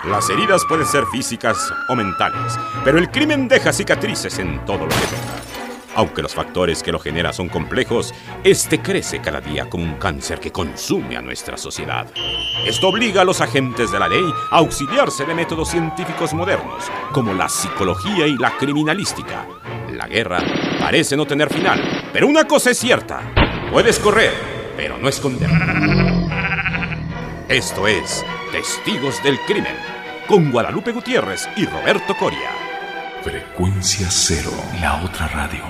Las heridas pueden ser físicas o mentales, pero el crimen deja cicatrices en todo lo que toca. Aunque los factores que lo generan son complejos, este crece cada día como un cáncer que consume a nuestra sociedad. Esto obliga a los agentes de la ley a auxiliarse de métodos científicos modernos, como la psicología y la criminalística. La guerra parece no tener final, pero una cosa es cierta: puedes correr, pero no esconder. Esto es Testigos del Crimen, con Guadalupe Gutiérrez y Roberto Coria. Frecuencia Cero, la otra radio.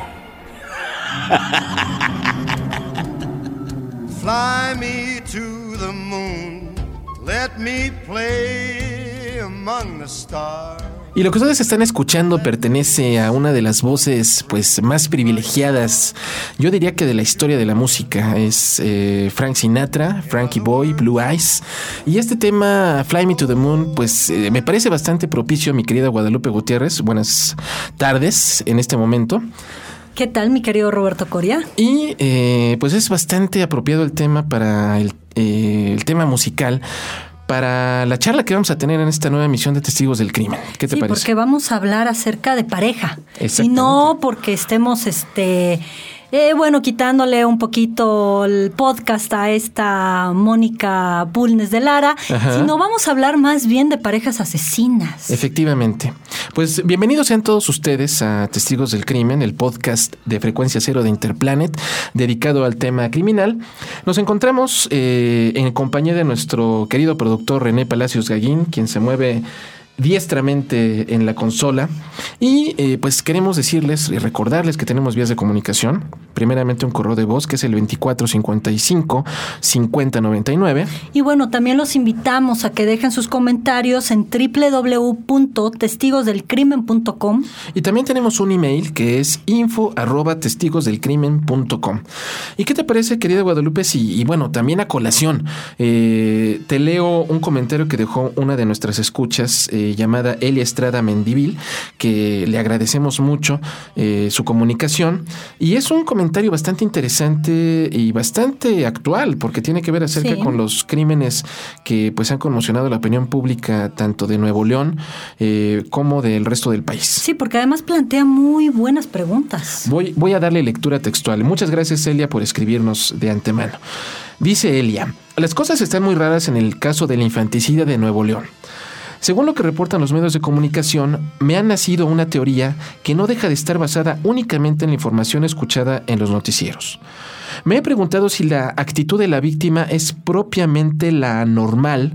Fly me to the moon, let me play among the stars. Y lo que ustedes están escuchando pertenece a una de las voces pues más privilegiadas, yo diría que de la historia de la música. Es Frank Sinatra, Frankie Boy, Blue Eyes. Y este tema, Fly Me to the Moon, pues me parece bastante propicio, mi querida Guadalupe Gutiérrez. Buenas tardes en este momento. ¿Qué tal, mi querido Roberto Coria? Y pues es bastante apropiado el tema para el tema musical, para la charla que vamos a tener en esta nueva emisión de Testigos del Crimen. ¿Qué te parece? Sí, porque vamos a hablar acerca de pareja. Exactamente. Y no porque estemos, quitándole un poquito el podcast a esta Mónica Bulnes de Lara, sino vamos a hablar más bien de parejas asesinas. Efectivamente. Pues bienvenidos sean todos ustedes a Testigos del Crimen, el podcast de Frecuencia Cero de Interplanet, dedicado al tema criminal. Nos encontramos en compañía de nuestro querido productor René Palacios Gaguín, quien se mueve diestramente en la consola, y pues queremos decirles y recordarles que tenemos vías de comunicación. Primeramente un correo de voz que es el 2455-5099. Y bueno, también los invitamos a que dejen sus comentarios en www.testigosdelcrimen.com. Y también tenemos un email que es info@testigosdelcrimen.com. ¿Y qué te parece, querida Guadalupe? Y bueno, también a colación, te leo un comentario que dejó una de nuestras escuchas, llamada Elia Estrada Mendivil, que le agradecemos mucho su comunicación, y es un comentario bastante interesante y bastante actual, porque tiene que ver acerca con los crímenes que pues han conmocionado la opinión pública tanto de Nuevo León como del resto del país. Sí, porque además plantea muy buenas preguntas. Voy a darle lectura textual. Muchas gracias, Elia, por escribirnos de antemano. Dice Elia: las cosas están muy raras en el caso del infanticida de Nuevo León. Según lo que reportan los medios de comunicación, me ha nacido una teoría que no deja de estar basada únicamente en la información escuchada en los noticieros. Me he preguntado si la actitud de la víctima es propiamente la normal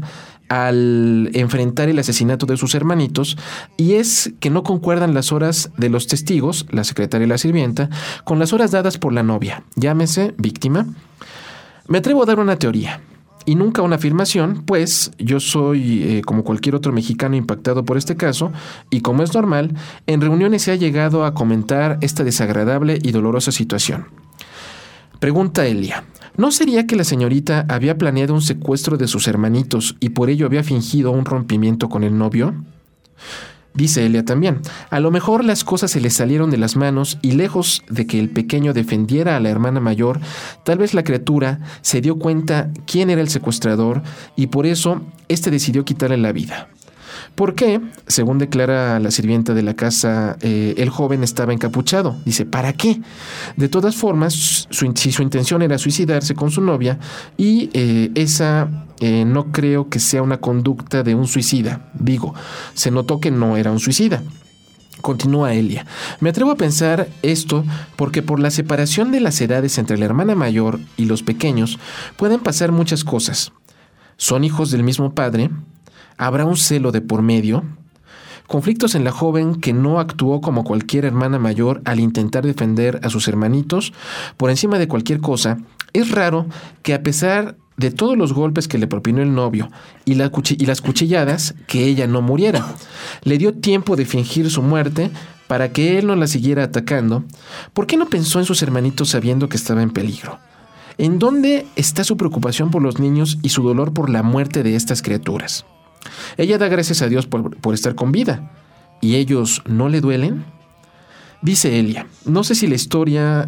al enfrentar el asesinato de sus hermanitos, y es que no concuerdan las horas de los testigos, la secretaria y la sirvienta, con las horas dadas por la novia, llámese víctima. Me atrevo a dar una teoría y nunca una afirmación, pues yo soy, como cualquier otro mexicano impactado por este caso, y como es normal, en reuniones se ha llegado a comentar esta desagradable y dolorosa situación. Pregunta Elia: ¿no sería que la señorita había planeado un secuestro de sus hermanitos y por ello había fingido un rompimiento con el novio? Dice Elia también: a lo mejor las cosas se le salieron de las manos y lejos de que el pequeño defendiera a la hermana mayor, tal vez la criatura se dio cuenta quién era el secuestrador y por eso éste decidió quitarle la vida. Porque, según declara la sirvienta de la casa, el joven estaba encapuchado. Dice: ¿para qué? De todas formas, si su intención era suicidarse con su novia, y esa no creo que sea una conducta de un suicida. Digo, se notó que no era un suicida. Continúa Elia: me atrevo a pensar esto porque por la separación de las edades entre la hermana mayor y los pequeños pueden pasar muchas cosas. Son hijos del mismo padre. ¿Habrá un celo de por medio? Conflictos en la joven que no actuó como cualquier hermana mayor al intentar defender a sus hermanitos. Por encima de cualquier cosa, es raro que a pesar de todos los golpes que le propinó el novio y las cuchilladas, que ella no muriera. Le dio tiempo de fingir su muerte para que él no la siguiera atacando. ¿Por qué no pensó en sus hermanitos sabiendo que estaba en peligro? ¿En dónde está su preocupación por los niños y su dolor por la muerte de estas criaturas? Ella da gracias a Dios por estar con vida. ¿Y ellos no le duelen? Dice Elia: no sé si la historia,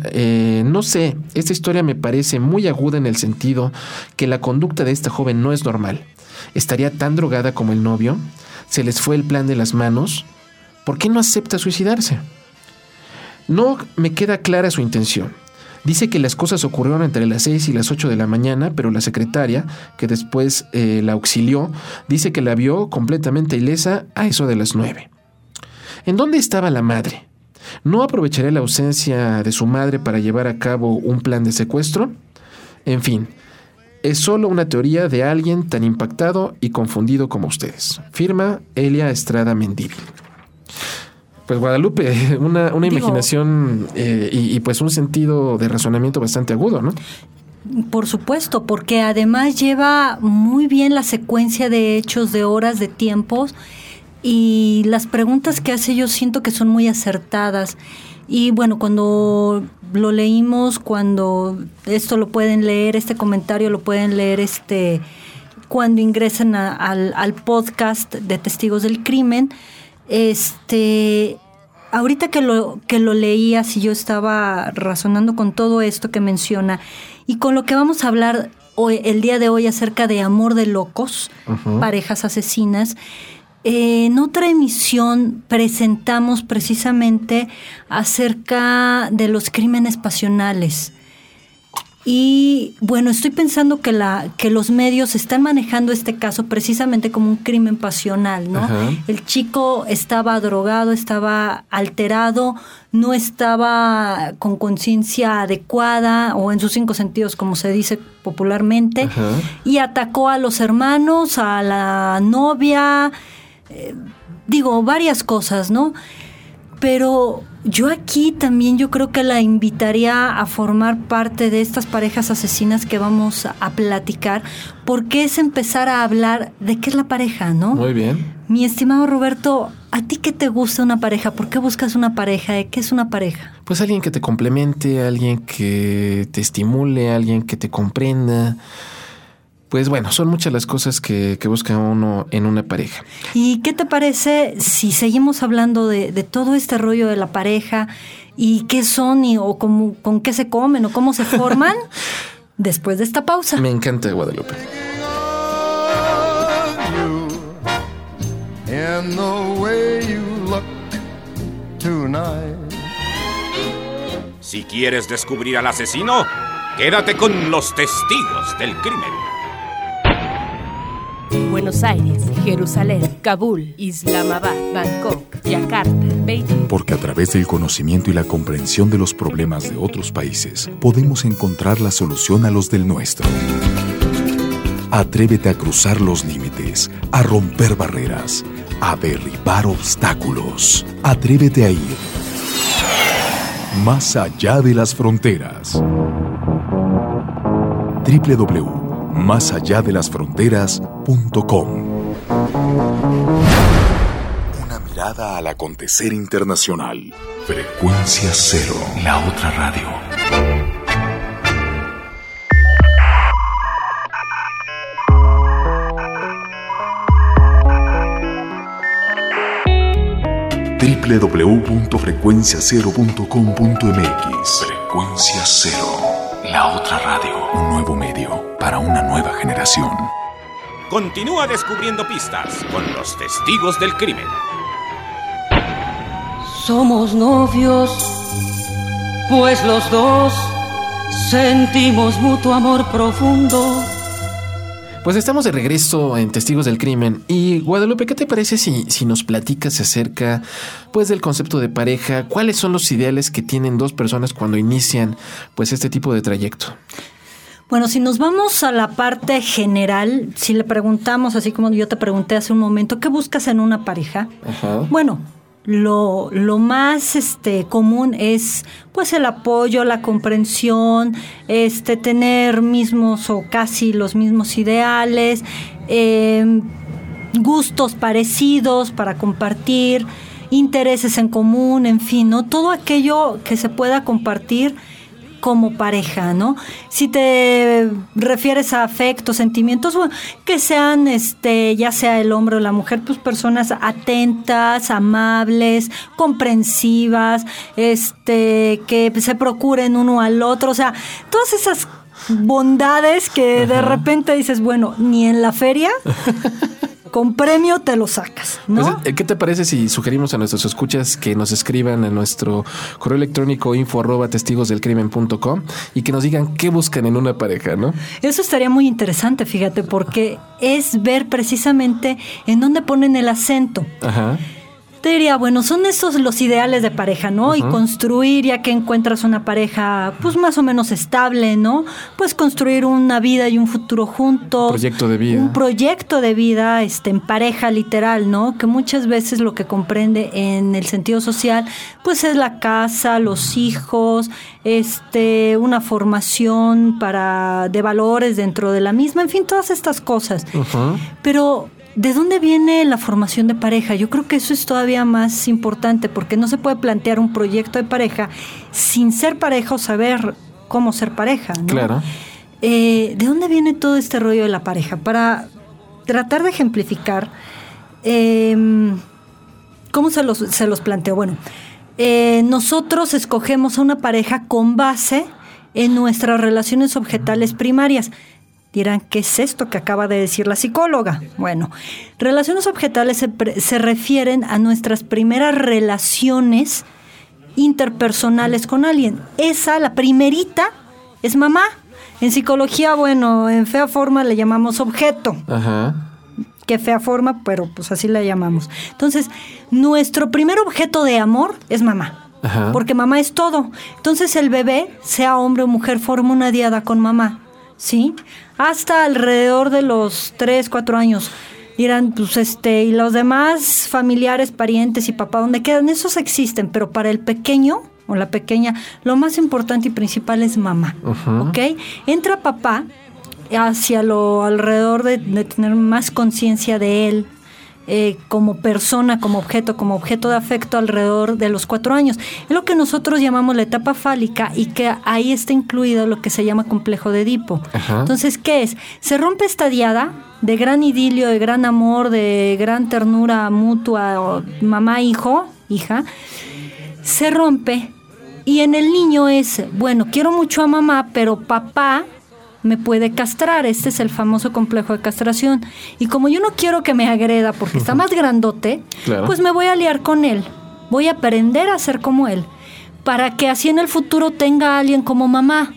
esta historia me parece muy aguda en el sentido que la conducta de esta joven no es normal. ¿Estaría tan drogada como el novio? se les fue el plan de las manos, ¿por qué no acepta suicidarse? No me queda clara su intención. Dice que las cosas ocurrieron entre las 6 y las 8 de la mañana, pero la secretaria, que después la auxilió, dice que la vio completamente ilesa a eso de las 9. ¿En dónde estaba la madre? ¿No aprovecharía la ausencia de su madre para llevar a cabo un plan de secuestro? En fin, es solo una teoría de alguien tan impactado y confundido como ustedes. Firma Elia Estrada Mendívil. Pues Guadalupe, una imaginación y pues un sentido de razonamiento bastante agudo, ¿no? Por supuesto, porque además lleva muy bien la secuencia de hechos, de horas, de tiempos, y las preguntas que hace yo siento que son muy acertadas. Y bueno, cuando lo leímos, cuando esto lo pueden leer, este comentario lo pueden leer cuando ingresen al podcast de Testigos del Crimen. Ahorita que lo leías y yo estaba razonando con todo esto que menciona y con lo que vamos a hablar hoy, el día de hoy, acerca de amor de locos, parejas asesinas. En otra emisión presentamos precisamente acerca de los crímenes pasionales. Y bueno, estoy pensando que los medios están manejando este caso precisamente como un crimen pasional, ¿no? Ajá. El chico estaba drogado, estaba alterado, no estaba con conciencia adecuada o en sus 5 sentidos, como se dice popularmente. Ajá. Y atacó a los hermanos, a la novia, varias cosas, ¿no? Pero yo aquí también yo creo que la invitaría a formar parte de estas parejas asesinas que vamos a platicar, porque es empezar a hablar de qué es la pareja, ¿no? Muy bien. Mi estimado Roberto, ¿a ti qué te gusta una pareja? ¿Por qué buscas una pareja? ¿Qué es una pareja? Pues alguien que te complemente, alguien que te estimule, alguien que te comprenda. Pues bueno, son muchas las cosas que busca uno en una pareja. ¿Y qué te parece si seguimos hablando de todo este rollo de la pareja y qué son o con qué se comen o cómo se forman después de esta pausa? Me encanta, Guadalupe. Si quieres descubrir al asesino, quédate con los testigos del crimen. Buenos Aires, Jerusalén, Kabul, Islamabad, Bangkok, Yakarta, Beijing. Porque a través del conocimiento y la comprensión de los problemas de otros países, podemos encontrar la solución a los del nuestro. Atrévete a cruzar los límites, a romper barreras, a derribar obstáculos. Atrévete a ir más allá de las fronteras. www.másalladelasfronteras.com. Una mirada al acontecer internacional. Frecuencia Cero, la otra radio. www.frecuenciacero.com.mx. Frecuencia Cero, la otra radio. Un nuevo medio para una nueva generación. Continúa descubriendo pistas con los testigos del crimen. Somos novios, pues los dos sentimos mutuo amor profundo. Pues estamos de regreso en Testigos del Crimen. Y Guadalupe, ¿qué te parece si nos platicas acerca pues del concepto de pareja? ¿Cuáles son los ideales que tienen dos personas cuando inician pues este tipo de trayecto? Bueno, si nos vamos a la parte general, si le preguntamos, así como yo te pregunté hace un momento, ¿qué buscas en una pareja? Ajá. Bueno, lo más común es pues el apoyo, la comprensión, tener mismos o casi los mismos ideales, gustos parecidos para compartir, intereses en común, en fin, ¿no? Todo aquello que se pueda compartir como pareja, ¿no? Si te refieres a afectos, sentimientos, bueno, que sean, ya sea el hombre o la mujer, pues personas atentas, amables, comprensivas, que se procuren uno al otro, o sea, todas esas bondades que de repente dices, bueno, ni en la feria con premio te lo sacas, ¿no? Pues, ¿qué te parece si sugerimos a nuestros escuchas que nos escriban a nuestro correo electrónico info@testigosdelcrimen.com y que nos digan qué buscan en una pareja, ¿no? Eso estaría muy interesante, fíjate, porque es ver precisamente en dónde ponen el acento. Ajá. Te diría, bueno, son estos los ideales de pareja, ¿no? Y construir, ya que encuentras una pareja, pues más o menos estable, ¿no? Pues construir una vida y un futuro juntos. Proyecto de vida. Un proyecto de vida, en pareja literal, ¿no? Que muchas veces lo que comprende en el sentido social, pues es la casa, los hijos, una formación de valores dentro de la misma, en fin, todas estas cosas. Pero ¿de dónde viene la formación de pareja? Yo creo que eso es todavía más importante, porque no se puede plantear un proyecto de pareja sin ser pareja o saber cómo ser pareja, ¿no? Claro. ¿De dónde viene todo este rollo de la pareja? Para tratar de ejemplificar, ¿cómo se los planteo? Bueno, nosotros escogemos a una pareja con base en nuestras relaciones objetales primarias. Dirán, ¿qué es esto que acaba de decir la psicóloga? Bueno, relaciones objetales se refieren a nuestras primeras relaciones interpersonales con alguien. Esa, la primerita, es mamá. En psicología, bueno, en fea forma le llamamos objeto. Ajá. Qué fea forma, pero pues así la llamamos. Entonces, nuestro primer objeto de amor es mamá. Ajá. Porque mamá es todo. Entonces, el bebé, sea hombre o mujer, forma una diada con mamá. ¿Sí? Hasta alrededor de los 3, 4 años. Dirán, pues y los demás familiares, parientes y papá, ¿dónde quedan? Esos existen, pero para el pequeño o la pequeña, lo más importante y principal es mamá. ¿Ok? Entra papá hacia lo alrededor de tener más conciencia de él, como persona, como objeto de afecto alrededor de los 4 años. Es lo que nosotros llamamos la etapa fálica y que ahí está incluido lo que se llama complejo de Edipo. Ajá. Entonces, ¿qué es? Se rompe esta diada de gran idilio, de gran amor, de gran ternura mutua, mamá, hijo, hija, se rompe y en el niño es, bueno, quiero mucho a mamá, pero papá me puede castrar. Este es el famoso complejo de castración. Y como yo no quiero que me agreda porque está más grandote, claro, pues me voy a aliar con él. Voy a aprender a ser como él, para que así en el futuro tenga a alguien como mamá.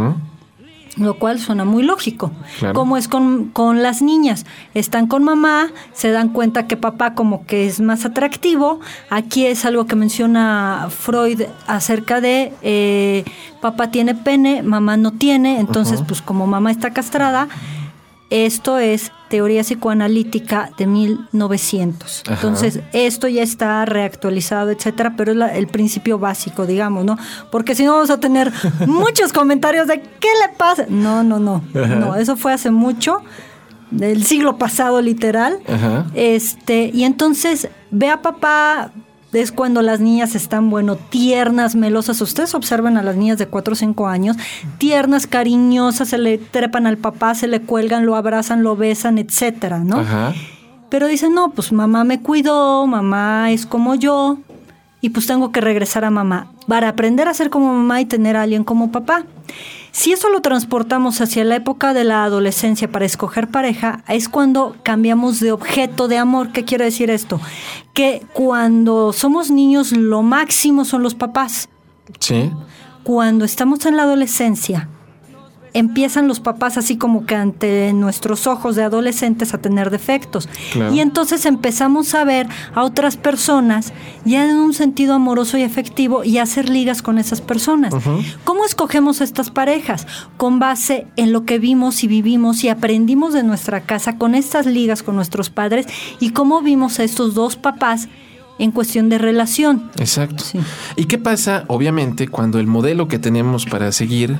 Lo cual suena muy lógico. Claro. Como es con las niñas. Están con mamá, se dan cuenta que papá como que es más atractivo. Aquí es algo que menciona Freud acerca de papá tiene pene, mamá no tiene. Entonces, pues como mamá está castrada, esto es teoría psicoanalítica de 1900. Ajá. Entonces, esto ya está reactualizado, etcétera, pero es el principio básico, digamos, ¿no? Porque si no vamos a tener muchos comentarios de ¿qué le pasa? No. Ajá. No, eso fue hace mucho, del siglo pasado, literal. Ajá. Y entonces ve a papá. Es cuando las niñas están, bueno, tiernas, melosas. Ustedes observan a las niñas de 4 o 5 años, tiernas, cariñosas, se le trepan al papá, se le cuelgan, lo abrazan, lo besan, etcétera, ¿no? Ajá. Pero dicen, no, pues mamá me cuidó, mamá es como yo, y pues tengo que regresar a mamá para aprender a ser como mamá y tener a alguien como papá. Si eso lo transportamos hacia la época de la adolescencia para escoger pareja, es cuando cambiamos de objeto de amor. ¿Qué quiere decir esto? Que cuando somos niños lo máximo son los papás. Sí. Cuando estamos en la adolescencia, empiezan los papás así como que ante nuestros ojos de adolescentes a tener defectos. Claro. Y entonces empezamos a ver a otras personas ya en un sentido amoroso y afectivo y a hacer ligas con esas personas. ¿Cómo escogemos estas parejas? Con base en lo que vimos y vivimos y aprendimos de nuestra casa con estas ligas con nuestros padres y cómo vimos a estos dos papás en cuestión de relación. Exacto. Sí. ¿Y qué pasa, obviamente, cuando el modelo que tenemos para seguir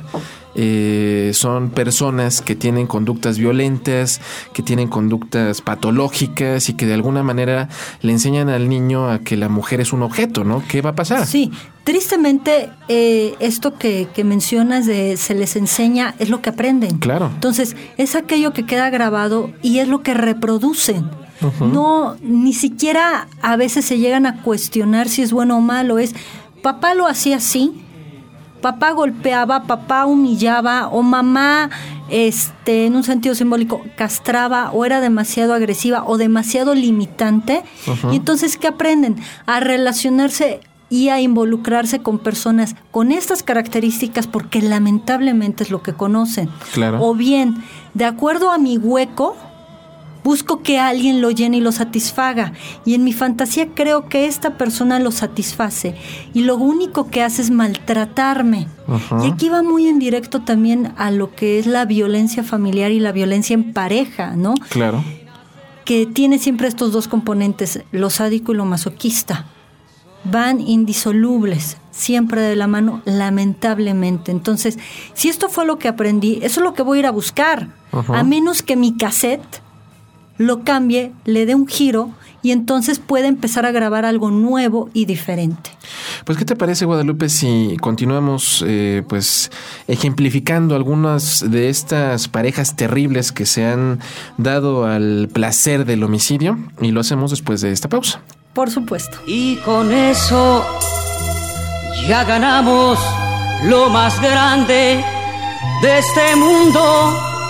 son personas que tienen conductas violentas, que tienen conductas patológicas y que de alguna manera le enseñan al niño a que la mujer es un objeto, ¿no? ¿Qué va a pasar? Sí, tristemente esto que mencionas de se les enseña es lo que aprenden. Claro. Entonces, es aquello que queda grabado y es lo que reproducen. No, ni siquiera a veces se llegan a cuestionar si es bueno o malo. Es, papá lo hacía así, papá golpeaba, papá humillaba o mamá, en un sentido simbólico, castraba o era demasiado agresiva o demasiado limitante. Y entonces, ¿qué aprenden? A relacionarse y a involucrarse con personas con estas características porque lamentablemente es lo que conocen. Claro. O bien, de acuerdo a mi hueco, busco que alguien lo llene y lo satisfaga. Y en mi fantasía creo que esta persona lo satisface. Y lo único que hace es maltratarme. Y aquí va muy en directo también a lo que es la violencia familiar y la violencia en pareja, ¿no? Claro. Que tiene siempre estos dos componentes, lo sádico y lo masoquista. Van indisolubles, siempre de la mano, lamentablemente. Entonces, si esto fue lo que aprendí, eso es lo que voy a ir a buscar. A menos que mi cassette lo cambie, le dé un giro y entonces puede empezar a grabar algo nuevo y diferente. Pues, ¿qué te parece, Guadalupe, si continuamos pues ejemplificando algunas de estas parejas terribles que se han dado al placer del homicidio? Y lo hacemos después de esta pausa. Por supuesto. Y con eso ya ganamos lo más grande de este mundo.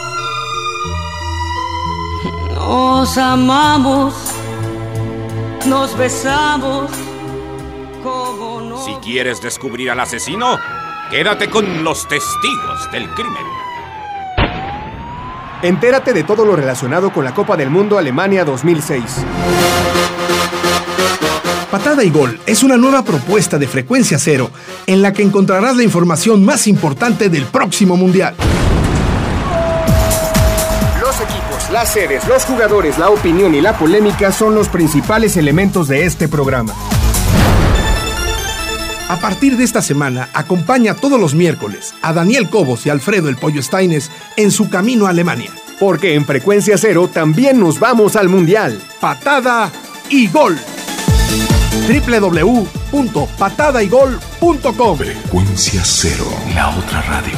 Nos amamos, nos besamos, como no. Si quieres descubrir al asesino, quédate con los testigos del crimen. Entérate de todo lo relacionado con la Copa del Mundo Alemania 2006. Patada y Gol es una nueva propuesta de Frecuencia Cero en la que encontrarás la información más importante del próximo Mundial. Los equipos, las sedes, los jugadores, la opinión y la polémica son los principales elementos de este programa. A partir de esta semana, acompaña todos los miércoles a Daniel Cobos y Alfredo El Pollo Staines en su camino a Alemania. Porque en Frecuencia Cero también nos vamos al Mundial. Patada y Gol. www.patadaygol.com. Frecuencia Cero, la otra radio.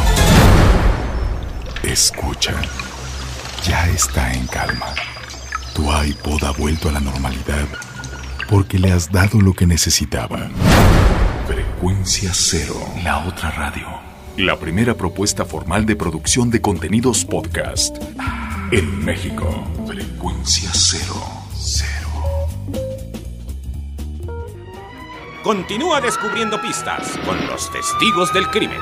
Escucha, ya está en calma. Tu iPod ha vuelto a la normalidad porque le has dado lo que necesitaba. Frecuencia Cero, la otra radio. La primera propuesta formal de producción de contenidos podcast en México. Frecuencia Cero. Continúa descubriendo pistas con los testigos del crimen.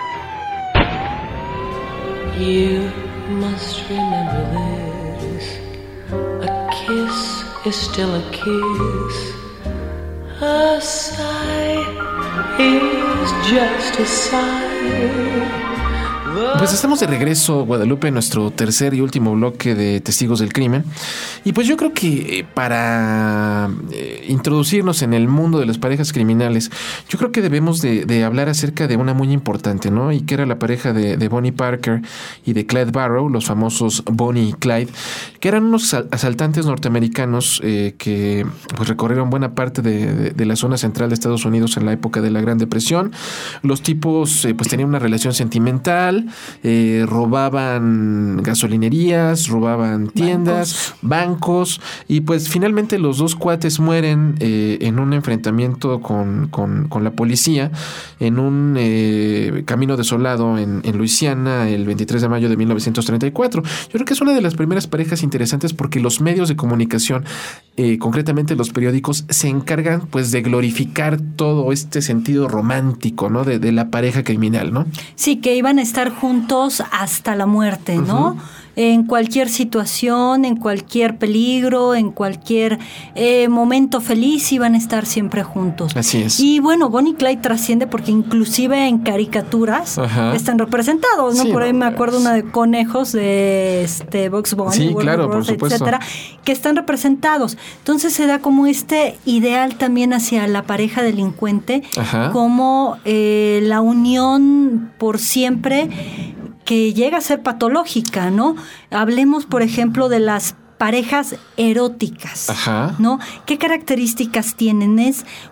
You must remember this. A kiss is still a kiss. A sigh is just a sigh. Pues estamos de regreso, Guadalupe, en nuestro tercer y último bloque de Testigos del Crimen. Y pues yo creo que para introducirnos en el mundo de las parejas criminales, yo creo que debemos de hablar acerca de una muy importante, ¿no? Y que era la pareja de Bonnie Parker y de Clyde Barrow, los famosos Bonnie y Clyde, que eran unos asaltantes norteamericanos que pues recorrieron buena parte de la zona central de Estados Unidos en la época de la Gran Depresión. Los tipos pues tenían una relación sentimental, robaban gasolinerías, robaban tiendas, bancos, y pues finalmente los dos cuates mueren en un enfrentamiento con la policía en un camino desolado en Luisiana el 23 de mayo de 1934. Yo creo que es una de las primeras parejas interesantes porque los medios de comunicación, concretamente los periódicos, se encargan pues de glorificar todo este sentido romántico, ¿no? De la pareja criminal, ¿no? Sí, que iban a estar juntos hasta la muerte, ¿no? En cualquier situación, en cualquier peligro, en cualquier momento feliz, iban a estar siempre juntos. Así es. Y bueno, Bonnie y Clyde trasciende porque inclusive en caricaturas están representados, ¿no? Sí, por ahí me acuerdo una de conejos de Bugs Bunny, sí, claro, por supuesto, etcétera, que están representados. Entonces se da como este ideal también hacia la pareja delincuente, como la unión por siempre, que llega a ser patológica, ¿no? Hablemos, por ejemplo, de las parejas eróticas, ¿no? ¿Qué características tienen? Es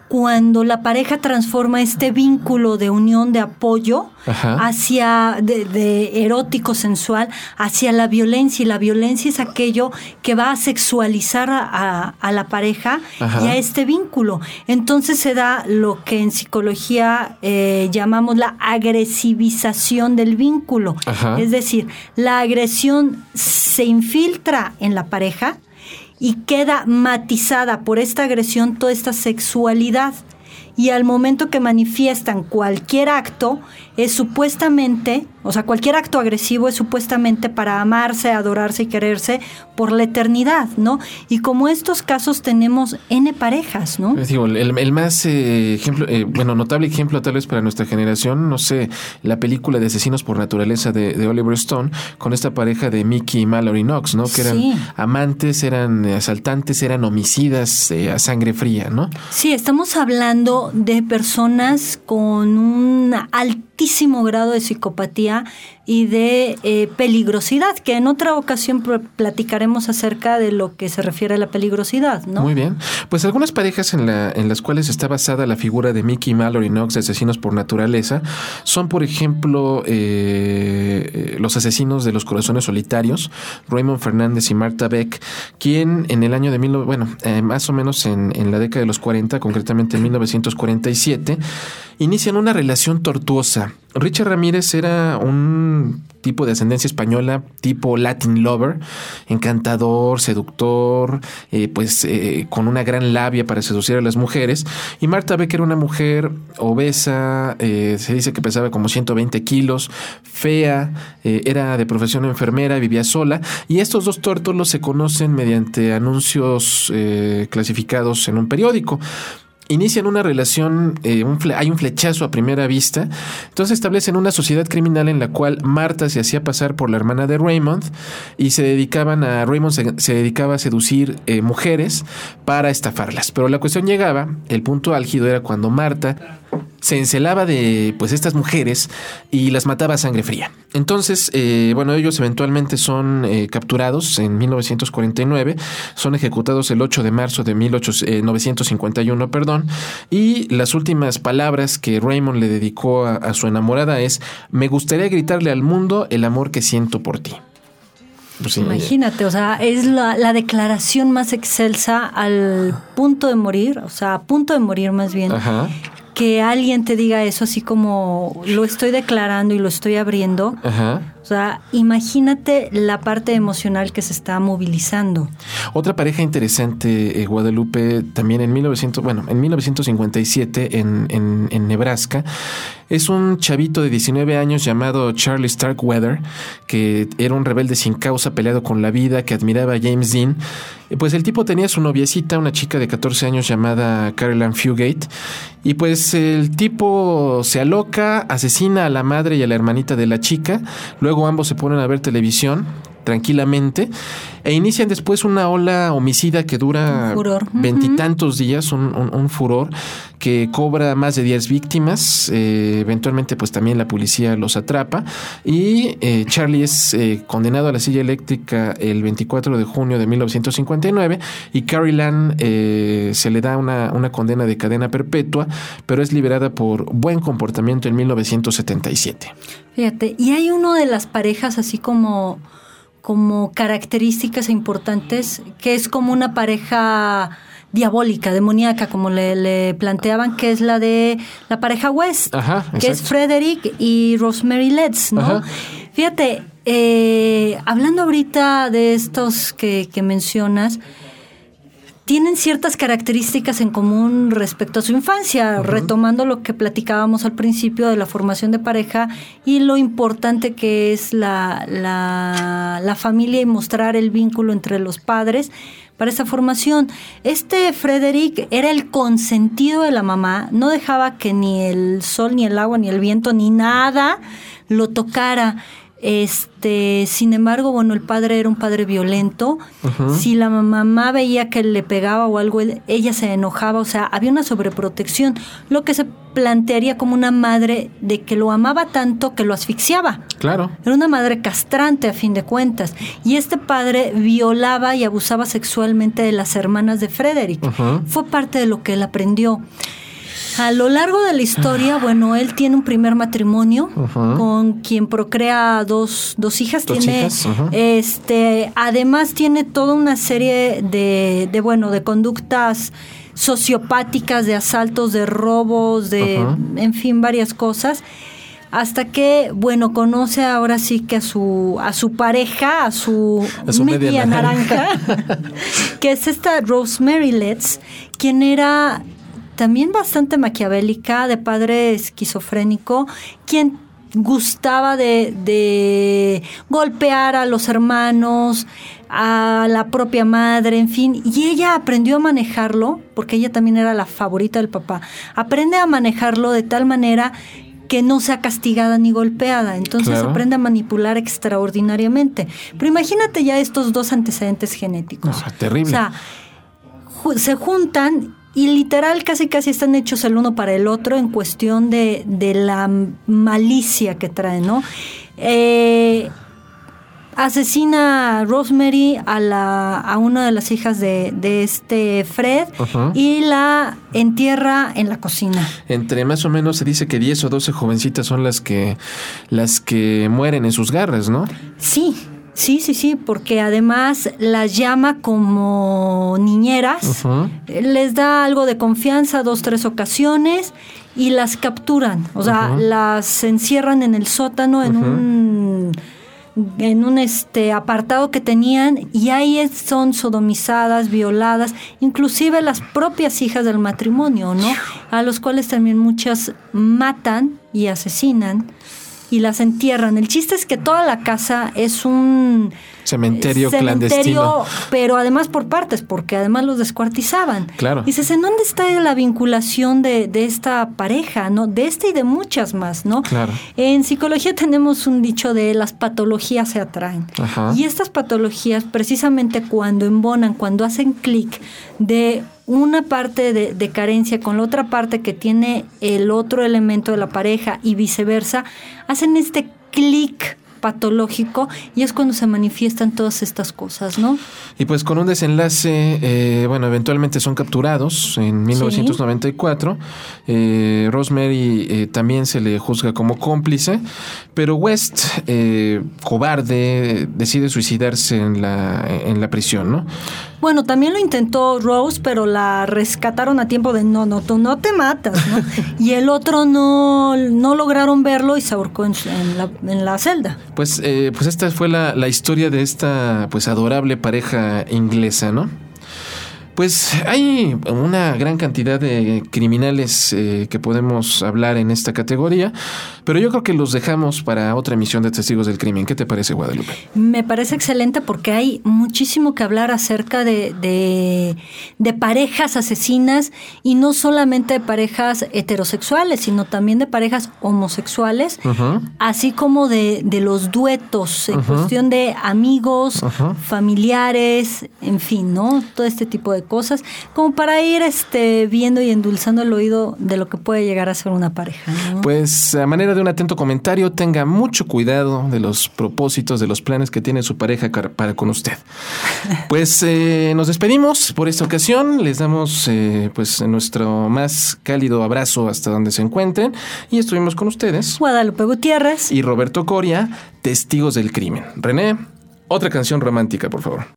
cuando la pareja transforma este vínculo de unión, de apoyo, hacia de erótico, sensual, hacia la violencia. Y la violencia es aquello que va a sexualizar a la pareja y a este vínculo. Entonces se da lo que en psicología llamamos la agresivización del vínculo. Es decir, la agresión se infiltra en la pareja y queda matizada por esta agresión toda esta sexualidad. Y al momento que manifiestan cualquier acto, es supuestamente, o sea, cualquier acto agresivo es supuestamente para amarse, adorarse y quererse por la eternidad, ¿no? Y como estos casos tenemos N parejas, ¿no? Digo, el más notable ejemplo tal vez para nuestra generación, no sé, la película de Asesinos por Naturaleza de Oliver Stone, con esta pareja de Mickey y Mallory Knox, ¿no? Que eran amantes, eran asaltantes, eran homicidas a sangre fría, ¿no? Sí, estamos hablando de personas con un altísimo grado de psicopatía y de peligrosidad, que en otra ocasión platicaremos acerca de lo que se refiere a la peligrosidad, ¿no? Muy bien. Pues algunas parejas en las cuales está basada la figura de Mickey y Mallory Knox de Asesinos por Naturaleza son, por ejemplo, los asesinos de los corazones solitarios, Raymond Fernández y Martha Beck, quien en el año de más o menos en la década de los 40, concretamente en 1947, inician una relación tortuosa. Richard Ramírez era un tipo de ascendencia española, tipo Latin lover, encantador, seductor, con una gran labia para seducir a las mujeres. Y Martha Beck era una mujer obesa, se dice que pesaba como 120 kilos, fea, era de profesión enfermera, vivía sola. Y estos dos tórtolos se conocen mediante anuncios clasificados en un periódico. Inician una relación, hay un flechazo a primera vista. Entonces establecen una sociedad criminal en la cual Martha se hacía pasar por la hermana de Raymond y Raymond se dedicaba a seducir mujeres para estafarlas. Pero la cuestión llegaba, el punto álgido era cuando Martha se encelaba de estas mujeres y las mataba a sangre fría. Entonces, ellos eventualmente son capturados en 1949, son ejecutados el 8 de marzo de 1951, y las últimas palabras que Raymond le dedicó a su enamorada es: me gustaría gritarle al mundo el amor que siento por ti. Pues imagínate, o sea, es la declaración más excelsa al punto de morir, o sea, a punto de morir más bien. Que alguien te diga eso así como lo estoy declarando y lo estoy abriendo. O sea, imagínate la parte emocional que se está movilizando. Otra pareja interesante, Guadalupe, también en 1957 en Nebraska, es un chavito de 19 años llamado Charlie Starkweather, que era un rebelde sin causa, peleado con la vida, que admiraba a James Dean. Pues el tipo tenía su noviecita, una chica de 14 años llamada Carol Ann Fugate, y pues el tipo se aloca, asesina a la madre y a la hermanita de la chica. Luego ambos se ponen a ver televisión tranquilamente e inician después una ola homicida que dura veintitantos días, un furor que cobra más de 10 víctimas. Eventualmente pues también la policía los atrapa y Charlie es condenado a la silla eléctrica el 24 de junio de 1959 y Carol Ann se le da una condena de cadena perpetua, pero es liberada por buen comportamiento en 1977. Fíjate, y hay uno de las parejas así como características importantes, que es como una pareja diabólica, demoníaca, como le planteaban, que es la de la pareja West, que es Frederick y Rosemary Letts, ¿no? Fíjate, hablando ahorita de estos que mencionas, tienen ciertas características en común respecto a su infancia, retomando lo que platicábamos al principio de la formación de pareja y lo importante que es la familia y mostrar el vínculo entre los padres para esa formación. Frederick era el consentido de la mamá, no dejaba que ni el sol, ni el agua, ni el viento, ni nada lo tocara. Sin embargo, bueno, el padre era un padre violento. Si la mamá veía que le pegaba o algo, ella se enojaba, o sea, había una sobreprotección, lo que se plantearía como una madre de que lo amaba tanto que lo asfixiaba. Claro. Era una madre castrante a fin de cuentas. Y este padre violaba y abusaba sexualmente de las hermanas de Frederick. Fue parte de lo que él aprendió. A lo largo de la historia, bueno, él tiene un primer matrimonio con quien procrea dos hijas. Además tiene toda una serie de conductas sociopáticas, de asaltos, de robos, en fin, varias cosas. Hasta que, bueno, conoce ahora sí que a su pareja, a su media naranja, que es esta Rosemary Letts, quien era también bastante maquiavélica, de padre esquizofrénico, quien gustaba de golpear a los hermanos, a la propia madre, en fin. Y ella aprendió a manejarlo, porque ella también era la favorita del papá. Aprende a manejarlo de tal manera que no sea castigada ni golpeada. Entonces aprende a manipular extraordinariamente. Pero imagínate ya estos dos antecedentes genéticos. Terrible. O sea, se juntan y literal casi están hechos el uno para el otro en cuestión de la malicia que traen, ¿no? Asesina a Rosemary a una de las hijas de Fred y la entierra en la cocina. Entre más o menos se dice que 10 o 12 jovencitas son las que mueren en sus garras, ¿no? Sí, porque además las llama como niñeras, les da algo de confianza 2-3 ocasiones y las capturan, o sea, las encierran en el sótano en un apartado que tenían, y ahí son sodomizadas, violadas, inclusive las propias hijas del matrimonio, ¿no? A los cuales también muchas matan y asesinan y las entierran. El chiste es que toda la casa es un cementerio clandestino, pero además por partes, porque además los descuartizaban. Claro. Y dices, ¿en dónde está la vinculación de esta pareja, no? De esta y de muchas más, ¿no? Claro. En psicología tenemos un dicho de las patologías se atraen. Y estas patologías, precisamente cuando embonan, cuando hacen clic de una parte de carencia con la otra parte que tiene el otro elemento de la pareja y viceversa, hacen este clic patológico y es cuando se manifiestan todas estas cosas, ¿no? Y pues con un desenlace, eventualmente son capturados en 1994. Rosemary también se le juzga como cómplice, pero West, cobarde, decide suicidarse en la prisión, ¿no? Bueno, también lo intentó Rose, pero la rescataron a tiempo de no, tú no te matas, ¿no? Y el otro no lograron verlo y se ahorcó en la celda. Pues esta fue la historia de esta pues adorable pareja inglesa, ¿no? Pues hay una gran cantidad de criminales que podemos hablar en esta categoría, pero yo creo que los dejamos para otra emisión de Testigos del Crimen. ¿Qué te parece, Guadalupe? Me parece excelente porque hay muchísimo que hablar acerca de parejas asesinas, y no solamente de parejas heterosexuales, sino también de parejas homosexuales, así como de los duetos en cuestión de amigos, familiares, en fin, ¿no? Todo este tipo de cosas, como para ir viendo y endulzando el oído de lo que puede llegar a ser una pareja, ¿no? Pues a manera de un atento comentario, tenga mucho cuidado de los propósitos, de los planes que tiene su pareja para con usted. Pues nos despedimos por esta ocasión, les damos pues nuestro más cálido abrazo hasta donde se encuentren, y estuvimos con ustedes Guadalupe Gutiérrez y Roberto Coria, Testigos del Crimen. René, otra canción romántica, por favor.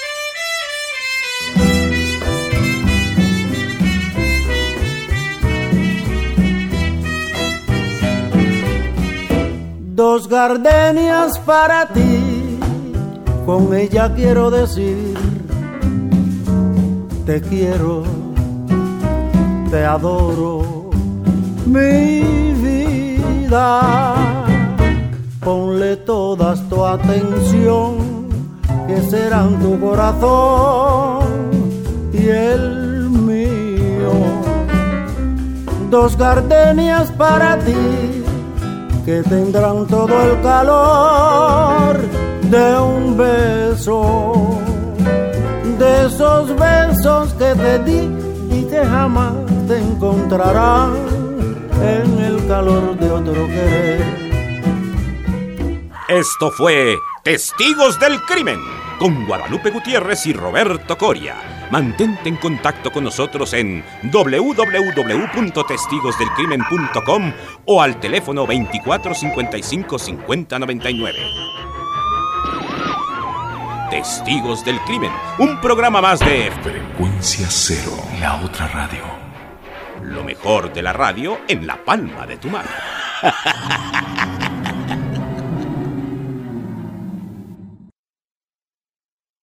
Dos gardenias para ti, con ella quiero decir, te quiero, te adoro, mi vida. Ponle todas tu atención, que serán tu corazón y el mío. Dos gardenias para ti, que tendrán todo el calor de un beso, de esos besos que te di y que jamás te encontrarán en el calor de otro querer. Esto fue Testigos del Crimen con Guadalupe Gutiérrez y Roberto Coria. Mantente en contacto con nosotros en www.testigosdelcrimen.com o al teléfono 24 55 50 99. Testigos del Crimen, un programa más de Frecuencia Cero, la otra radio. Lo mejor de la radio en la palma de tu mano.